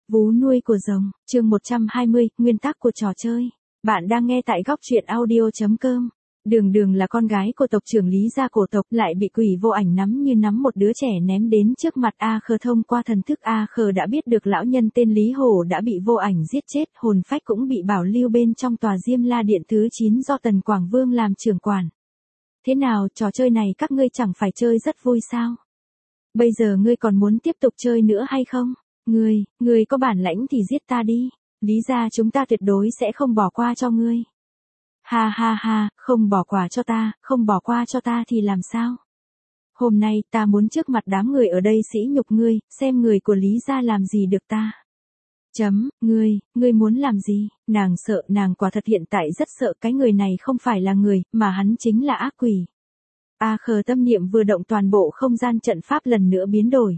Vú nuôi của rồng, chương 120, nguyên tắc của trò chơi. Bạn đang nghe tại góc truyện audio.com. Đường Đường là con gái của tộc trưởng Lý gia cổ tộc, lại bị quỷ vô ảnh nắm như nắm một đứa trẻ ném đến trước mặt A Khờ. Thông qua thần thức A Khờ đã biết được lão nhân tên Lý Hổ đã bị vô ảnh giết chết, hồn phách cũng bị bảo lưu bên trong tòa Diêm La Điện thứ 9 do Tần Quảng Vương làm trưởng quản. Thế nào, trò chơi này các ngươi chẳng phải chơi rất vui sao? Bây giờ ngươi còn muốn tiếp tục chơi nữa hay không? Ngươi có bản lãnh thì giết ta đi. Lý gia chúng ta tuyệt đối sẽ không bỏ qua cho ngươi. Ha ha ha, không bỏ qua cho ta thì làm sao? Hôm nay ta muốn trước mặt đám người ở đây sỉ nhục ngươi, xem người của Lý gia làm gì được ta. Ngươi muốn làm gì? Nàng sợ, nàng quả thật hiện tại rất sợ cái người này không phải là người, mà hắn chính là ác quỷ. A Khờ tâm niệm vừa động, toàn bộ không gian trận pháp lần nữa biến đổi.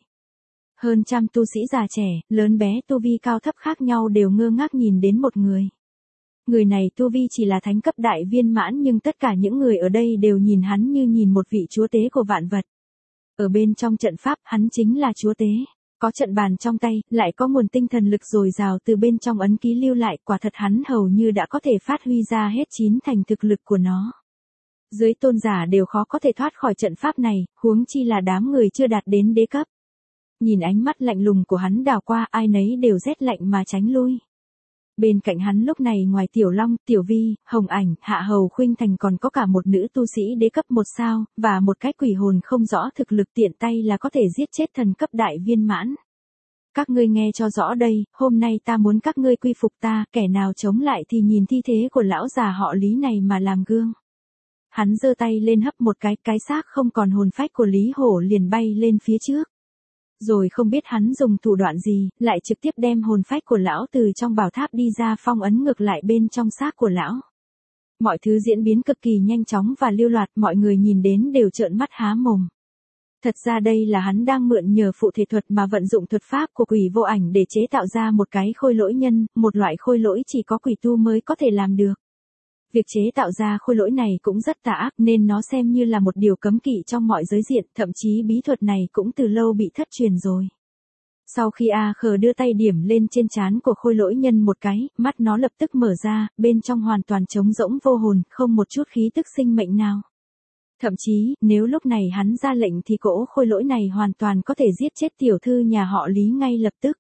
Hơn trăm tu sĩ già trẻ, lớn bé, tu vi cao thấp khác nhau đều ngơ ngác nhìn đến một người. Người này tu vi chỉ là thánh cấp đại viên mãn, nhưng tất cả những người ở đây đều nhìn hắn như nhìn một vị chúa tế của vạn vật. Ở bên trong trận pháp, hắn chính là chúa tế. Có trận bàn trong tay, lại có nguồn tinh thần lực dồi dào từ bên trong ấn ký lưu lại, quả thật hắn hầu như đã có thể phát huy ra hết 9 thành thực lực của nó. Dưới tôn giả đều khó có thể thoát khỏi trận pháp này, huống chi là đám người chưa đạt đến đế cấp. Nhìn ánh mắt lạnh lùng của hắn đảo qua, ai nấy đều rét lạnh mà tránh lui. Bên cạnh hắn lúc này ngoài Tiểu Long, Tiểu Vi, Hồng Ảnh, Hạ Hầu Khuynh Thành còn có cả một nữ tu sĩ đế cấp 1 sao, và một cái quỷ hồn không rõ thực lực, tiện tay là có thể giết chết thần cấp đại viên mãn. Các ngươi nghe cho rõ đây, hôm nay ta muốn các ngươi quy phục ta, kẻ nào chống lại thì nhìn thi thế của lão già họ Lý này mà làm gương. Hắn giơ tay lên hấp một cái xác không còn hồn phách của Lý Hổ liền bay lên phía trước. Rồi không biết hắn dùng thủ đoạn gì, lại trực tiếp đem hồn phách của lão từ trong bảo tháp đi ra, phong ấn ngược lại bên trong xác của lão. Mọi thứ diễn biến cực kỳ nhanh chóng và lưu loạt, mọi người nhìn đến đều trợn mắt há mồm. Thật ra đây là hắn đang mượn nhờ phụ thể thuật mà vận dụng thuật pháp của quỷ vô ảnh để chế tạo ra một cái khôi lỗi nhân, một loại khôi lỗi chỉ có quỷ tu mới có thể làm được. Việc chế tạo ra khôi lỗi này cũng rất tà ác nên nó xem như là một điều cấm kỵ trong mọi giới diện, thậm chí bí thuật này cũng từ lâu bị thất truyền rồi. Sau khi A Khờ đưa tay điểm lên trên trán của khôi lỗi nhân một cái, mắt nó lập tức mở ra, bên trong hoàn toàn trống rỗng vô hồn, không một chút khí tức sinh mệnh nào. Thậm chí, nếu lúc này hắn ra lệnh thì cỗ khôi lỗi này hoàn toàn có thể giết chết tiểu thư nhà họ Lý ngay lập tức.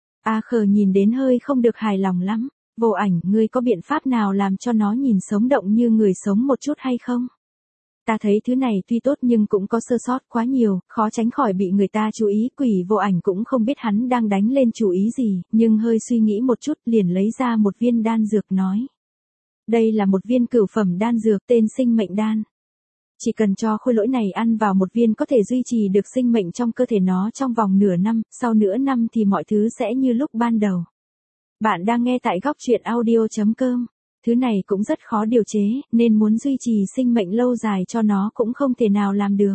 A Khờ nhìn đến hơi không được hài lòng lắm. Vô ảnh, ngươi có biện pháp nào làm cho nó nhìn sống động như người sống một chút hay không? Ta thấy thứ này tuy tốt nhưng cũng có sơ sót quá nhiều, khó tránh khỏi bị người ta chú ý. Quỷ vô ảnh cũng không biết hắn đang đánh lên chủ ý gì, nhưng hơi suy nghĩ một chút liền lấy ra một viên đan dược nói. Đây là một viên cửu phẩm đan dược tên sinh mệnh đan. Chỉ cần cho khôi lỗi này ăn vào một viên có thể duy trì được sinh mệnh trong cơ thể nó trong vòng nửa năm, sau nửa năm thì mọi thứ sẽ như lúc ban đầu. Bạn đang nghe tại góc truyện audio.com. Thứ này cũng rất khó điều chế, nên muốn duy trì sinh mệnh lâu dài cho nó cũng không thể nào làm được.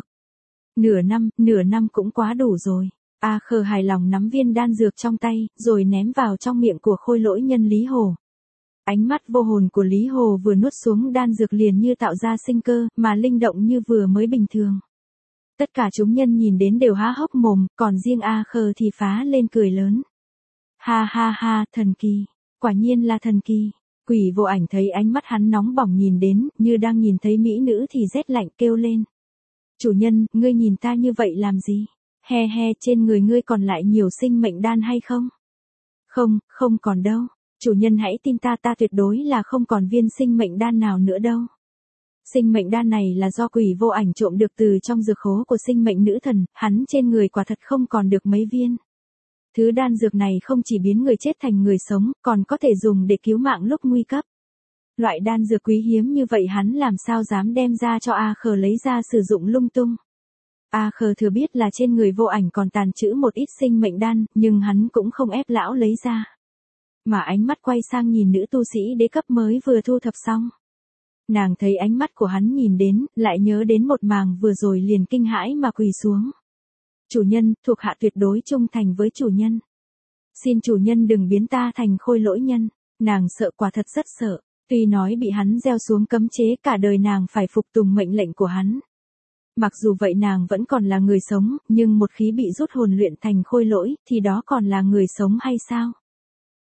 Nửa năm cũng quá đủ rồi. A Khờ hài lòng nắm viên đan dược trong tay, rồi ném vào trong miệng của khôi lỗi nhân Lý Hồ. Ánh mắt vô hồn của Lý Hồ vừa nuốt xuống đan dược liền như tạo ra sinh cơ, mà linh động như vừa mới bình thường. Tất cả chúng nhân nhìn đến đều há hốc mồm, còn riêng A Khờ thì phá lên cười lớn. Ha ha ha, thần kỳ, quả nhiên là thần kỳ. Quỷ vô ảnh thấy ánh mắt hắn nóng bỏng nhìn đến, như đang nhìn thấy mỹ nữ thì rét lạnh kêu lên. Chủ nhân, ngươi nhìn ta như vậy làm gì? He, trên người ngươi còn lại nhiều sinh mệnh đan hay không? Không còn đâu. Chủ nhân hãy tin ta tuyệt đối là không còn viên sinh mệnh đan nào nữa đâu. Sinh mệnh đan này là do quỷ vô ảnh trộm được từ trong dược khố của sinh mệnh nữ thần, hắn trên người quả thật không còn được mấy viên. Thứ đan dược này không chỉ biến người chết thành người sống, còn có thể dùng để cứu mạng lúc nguy cấp. Loại đan dược quý hiếm như vậy hắn làm sao dám đem ra cho A Khờ lấy ra sử dụng lung tung. A Khờ thừa biết là trên người vô ảnh còn tàn trữ một ít sinh mệnh đan, nhưng hắn cũng không ép lão lấy ra. Mà ánh mắt quay sang nhìn nữ tu sĩ đế cấp mới vừa thu thập xong. Nàng thấy ánh mắt của hắn nhìn đến, lại nhớ đến một màng vừa rồi liền kinh hãi mà quỳ xuống. Chủ nhân, thuộc hạ tuyệt đối trung thành với chủ nhân. Xin chủ nhân đừng biến ta thành khôi lỗi nhân. Nàng sợ, quả thật rất sợ. Tuy nói bị hắn gieo xuống cấm chế cả đời nàng phải phục tùng mệnh lệnh của hắn. Mặc dù vậy nàng vẫn còn là người sống, nhưng một khi bị rút hồn luyện thành khôi lỗi, thì đó còn là người sống hay sao?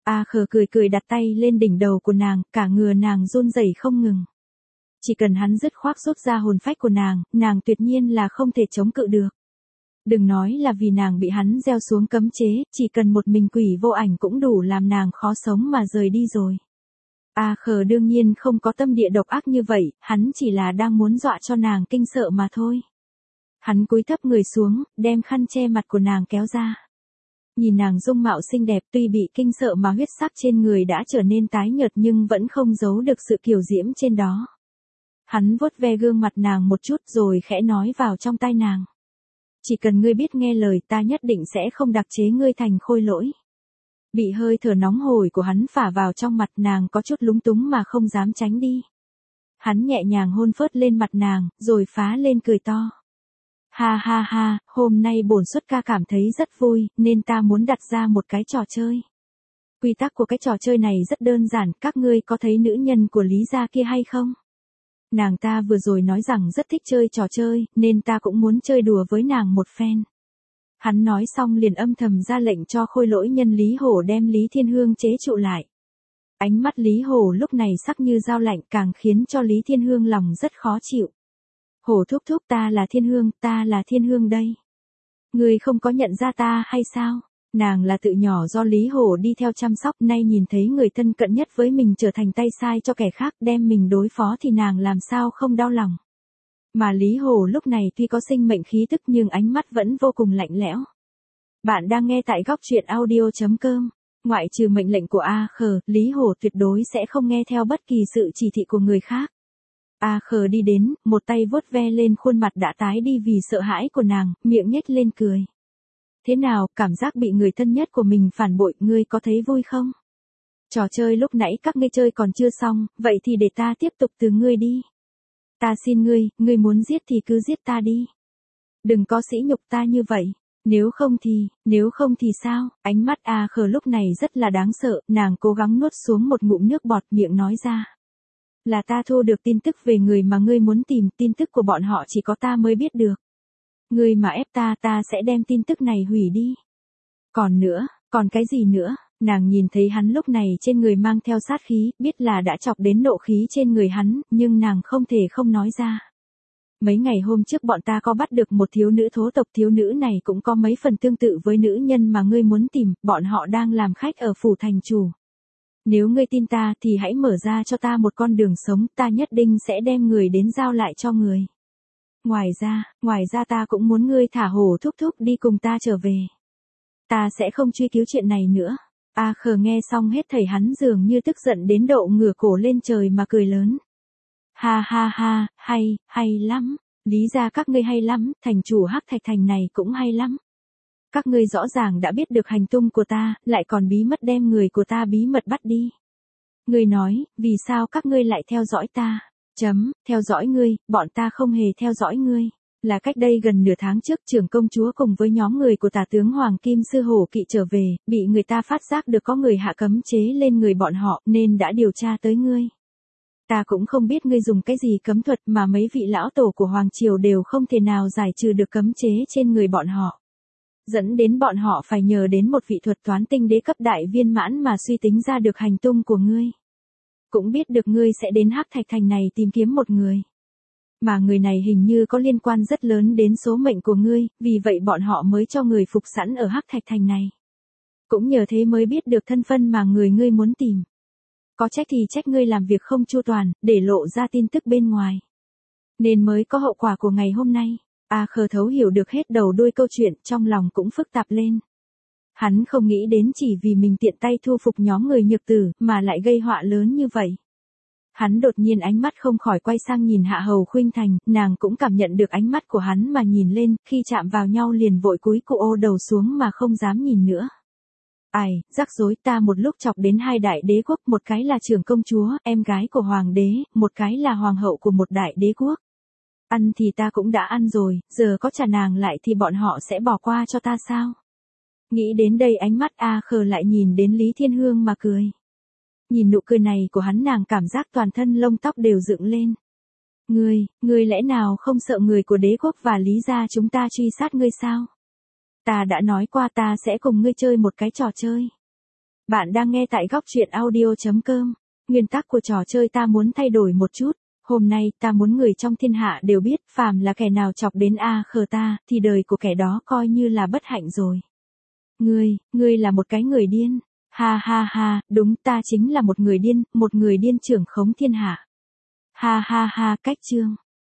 A Khờ cười cười đặt tay lên đỉnh đầu của nàng, cả người nàng run rẩy không ngừng. Chỉ cần hắn dứt khoát rút ra hồn phách của nàng tuyệt nhiên là không thể chống cự được. Đừng nói là vì nàng bị hắn gieo xuống cấm chế, chỉ cần một mình quỷ vô ảnh cũng đủ làm nàng khó sống mà rời đi rồi. A Khờ đương nhiên không có tâm địa độc ác như vậy, hắn chỉ là đang muốn dọa cho nàng kinh sợ mà thôi. Hắn cúi thấp người xuống, đem khăn che mặt của nàng kéo ra. Nhìn nàng dung mạo xinh đẹp, tuy bị kinh sợ mà huyết sắc trên người đã trở nên tái nhợt nhưng vẫn không giấu được sự kiều diễm trên đó. Hắn vuốt ve gương mặt nàng một chút rồi khẽ nói vào trong tai nàng. Chỉ cần ngươi biết nghe lời ta nhất định sẽ không đặc chế ngươi thành khôi lỗi. Bị hơi thở nóng hổi của hắn phả vào trong mặt nàng có chút lúng túng mà không dám tránh đi. Hắn nhẹ nhàng hôn phớt lên mặt nàng, rồi phá lên cười to. Ha ha ha, hôm nay bổn xuất ca cảm thấy rất vui, nên ta muốn đặt ra một cái trò chơi. Quy tắc của cái trò chơi này rất đơn giản, các ngươi có thấy nữ nhân của Lý gia kia hay không? Nàng ta vừa rồi nói rằng rất thích chơi trò chơi, nên ta cũng muốn chơi đùa với nàng một phen. Hắn nói xong liền âm thầm ra lệnh cho khôi lỗi nhân Lý Hổ đem Lý Thiên Hương chế trụ lại. Ánh mắt Lý Hổ lúc này sắc như dao lạnh càng khiến cho Lý Thiên Hương lòng rất khó chịu. Hổ thúc thúc, ta là Thiên Hương đây. Ngươi không có nhận ra ta hay sao? Nàng là tự nhỏ do Lý Hổ đi theo chăm sóc, nay nhìn thấy người thân cận nhất với mình trở thành tay sai cho kẻ khác đem mình đối phó thì nàng làm sao không đau lòng. Mà Lý Hổ lúc này tuy có sinh mệnh khí tức nhưng ánh mắt vẫn vô cùng lạnh lẽo. Bạn đang nghe tại góc truyện audio.com. Ngoại trừ mệnh lệnh của A Khờ, Lý Hổ tuyệt đối sẽ không nghe theo bất kỳ sự chỉ thị của người khác. A Khờ đi đến, một tay vuốt ve lên khuôn mặt đã tái đi vì sợ hãi của nàng, miệng nhếch lên cười. Thế nào, cảm giác bị người thân nhất của mình phản bội, ngươi có thấy vui không? Trò chơi lúc nãy các ngươi chơi còn chưa xong, vậy thì để ta tiếp tục từ ngươi đi. Ta xin ngươi muốn giết thì cứ giết ta đi. Đừng có sỉ nhục ta như vậy. Nếu không thì sao? Ánh mắt A Khờ lúc này rất là đáng sợ, nàng cố gắng nuốt xuống một ngụm nước bọt miệng nói ra. Là ta thu được tin tức về người mà ngươi muốn tìm, tin tức của bọn họ chỉ có ta mới biết được. Ngươi mà ép ta sẽ đem tin tức này hủy đi. Còn cái gì nữa? Nàng nhìn thấy hắn lúc này trên người mang theo sát khí, biết là đã chọc đến nộ khí trên người hắn, nhưng nàng không thể không nói ra. Mấy ngày hôm trước bọn ta có bắt được một thiếu nữ thố tộc, thiếu nữ này cũng có mấy phần tương tự với nữ nhân mà ngươi muốn tìm, bọn họ đang làm khách ở phủ thành chủ. Nếu ngươi tin ta thì hãy mở ra cho ta một con đường sống, ta nhất định sẽ đem người đến giao lại cho người. Ngoài ra ta cũng muốn ngươi thả Hổ thúc thúc đi cùng ta trở về. Ta sẽ không truy cứu chuyện này nữa. A Khờ nghe xong hết thảy hắn dường như tức giận đến độ ngửa cổ lên trời mà cười lớn. Ha ha ha, hay lắm. Lý gia các ngươi hay lắm, thành chủ Hắc Thạch Thành này cũng hay lắm. Các ngươi rõ ràng đã biết được hành tung của ta, lại còn bí mật đem người của ta bí mật bắt đi. Ngươi nói, vì sao các ngươi lại theo dõi ta? Theo dõi ngươi, bọn ta không hề theo dõi ngươi. Là cách đây gần nửa tháng trước trưởng công chúa cùng với nhóm người của tả tướng Hoàng Kim Sư Hổ Kỵ trở về, bị người ta phát giác được có người hạ cấm chế lên người bọn họ nên đã điều tra tới ngươi. Ta cũng không biết ngươi dùng cái gì cấm thuật mà mấy vị lão tổ của Hoàng Triều đều không thể nào giải trừ được cấm chế trên người bọn họ. Dẫn đến bọn họ phải nhờ đến một vị thuật toán tinh đế cấp đại viên mãn mà suy tính ra được hành tung của ngươi. Cũng biết được ngươi sẽ đến Hắc Thạch Thành này tìm kiếm một người. Mà người này hình như có liên quan rất lớn đến số mệnh của ngươi, vì vậy bọn họ mới cho người phục sẵn ở Hắc Thạch Thành này. Cũng nhờ thế mới biết được thân phân mà người ngươi muốn tìm. Có trách thì trách ngươi làm việc không chu toàn, để lộ ra tin tức bên ngoài. Nên mới có hậu quả của ngày hôm nay. A Khờ thấu hiểu được hết đầu đuôi câu chuyện, trong lòng cũng phức tạp lên. Hắn không nghĩ đến chỉ vì mình tiện tay thu phục nhóm người nhược tử, mà lại gây họa lớn như vậy. Hắn đột nhiên ánh mắt không khỏi quay sang nhìn Hạ Hầu Khuynh Thành, nàng cũng cảm nhận được ánh mắt của hắn mà nhìn lên, khi chạm vào nhau liền vội cúi cụ ô đầu xuống mà không dám nhìn nữa. Ai, rắc rối, ta một lúc chọc đến hai đại đế quốc, một cái là trưởng công chúa, em gái của hoàng đế, một cái là hoàng hậu của một đại đế quốc. Ăn thì ta cũng đã ăn rồi, giờ có trả nàng lại thì bọn họ sẽ bỏ qua cho ta sao? Nghĩ đến đây ánh mắt A Khờ lại nhìn đến Lý Thiên Hương mà cười. Nhìn nụ cười này của hắn nàng cảm giác toàn thân lông tóc đều dựng lên. Ngươi lẽ nào không sợ người của đế quốc và Lý gia chúng ta truy sát ngươi sao? Ta đã nói qua ta sẽ cùng ngươi chơi một cái trò chơi. Bạn đang nghe tại góc truyện audio.com. Nguyên tắc của trò chơi ta muốn thay đổi một chút. Hôm nay ta muốn người trong thiên hạ đều biết, phàm là kẻ nào chọc đến A Khờ ta, thì đời của kẻ đó coi như là bất hạnh rồi. Ngươi là một cái người điên. Ha ha ha, đúng, ta chính là một người điên trưởng khống thiên hạ. Ha ha ha, cách chương.